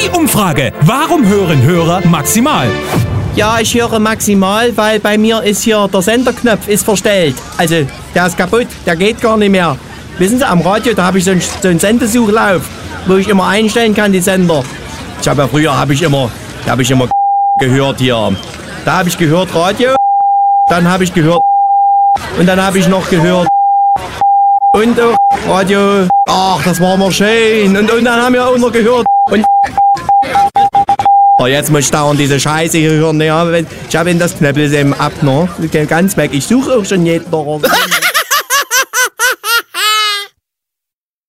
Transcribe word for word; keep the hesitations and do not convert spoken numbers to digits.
Die Umfrage. Warum hören Hörer maximal? Ja, ich höre maximal, weil bei mir ist hier der Senderknopf ist verstellt. Also, der ist kaputt, der geht gar nicht mehr. Wissen Sie, am Radio, da habe ich so einen, so einen Sendesuchlauf, wo ich immer einstellen kann, die Sender. Ich habe ja früher, habe ich immer, da habe ich immer gehört hier. Da habe ich gehört Radio, dann habe ich gehört und dann habe ich noch gehört und auch Radio. Ach, das war mal schön. Und, und dann haben wir auch noch gehört und oh, jetzt muss ich dauernd diese Scheiße hören. Ja, ich habe das Knöppel ab, ne? Ganz weg. Ich suche auch schon jeden.